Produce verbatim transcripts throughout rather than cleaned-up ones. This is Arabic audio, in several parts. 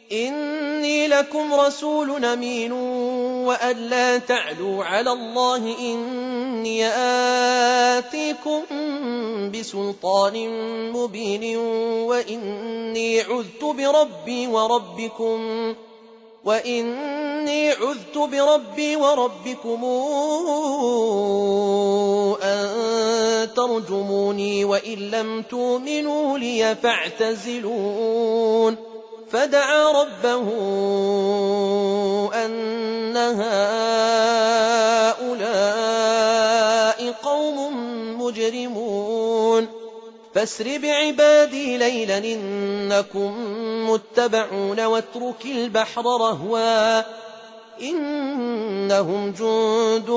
إني لكم رسول أمين وأن لا تعلوا على الله إني آتيكم بسلطان مبين وإني عذت بربي وربكم وإني عذت بربي وربكم أن ترجموني وإن لم تؤمنوا لي فاعتزلون فدعا ربه أن هؤلاء قوم مجرمون فاسر بعبادي ليلا إنكم متبعون واترك البحر رهوا إنهم جند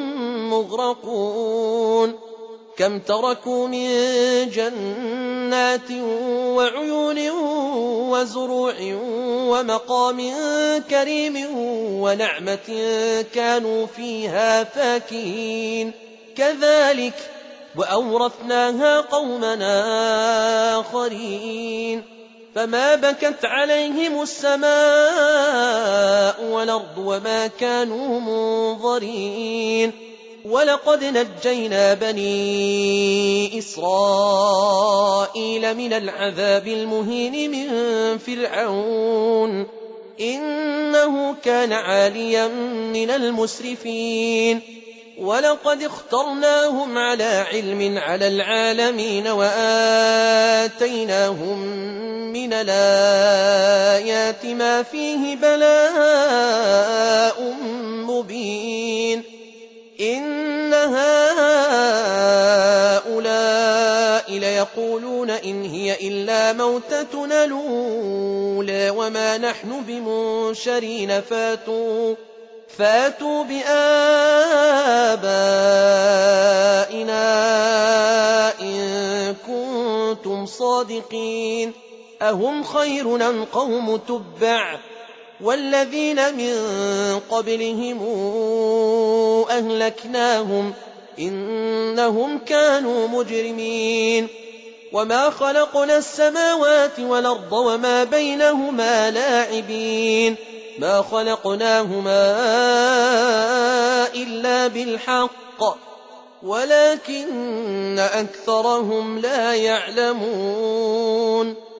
مغرقون كم تركوا من جنات وعيون وزروع ومقام كريم ونعمة كانوا فيها فاكهين كذلك وأورثناها قومنا آخرين فما بكت عليهم السماء والأرض وما كانوا منظرين ولقد نجينا بني إسرائيل من العذاب المهين من فرعون إنه كان عاليا من المسرفين ولقد اخترناهم على علم على العالمين وآتيناهم من الآيات ما فيه بلاء مبين إن هؤلاء ليقولون إن هي إلا موتتنا الأولى وما نحن بمنشرين فاتوا فاتوا بآبائنا إن كنتم صادقين أهم خير أم قوم تبع والذين من قبلهم أهلكناهم إنهم كانوا مجرمين وما خلقنا السماوات والأرض وما بينهما لاعبين ما خلقناهما إلا بالحق ولكن أكثرهم لا يعلمون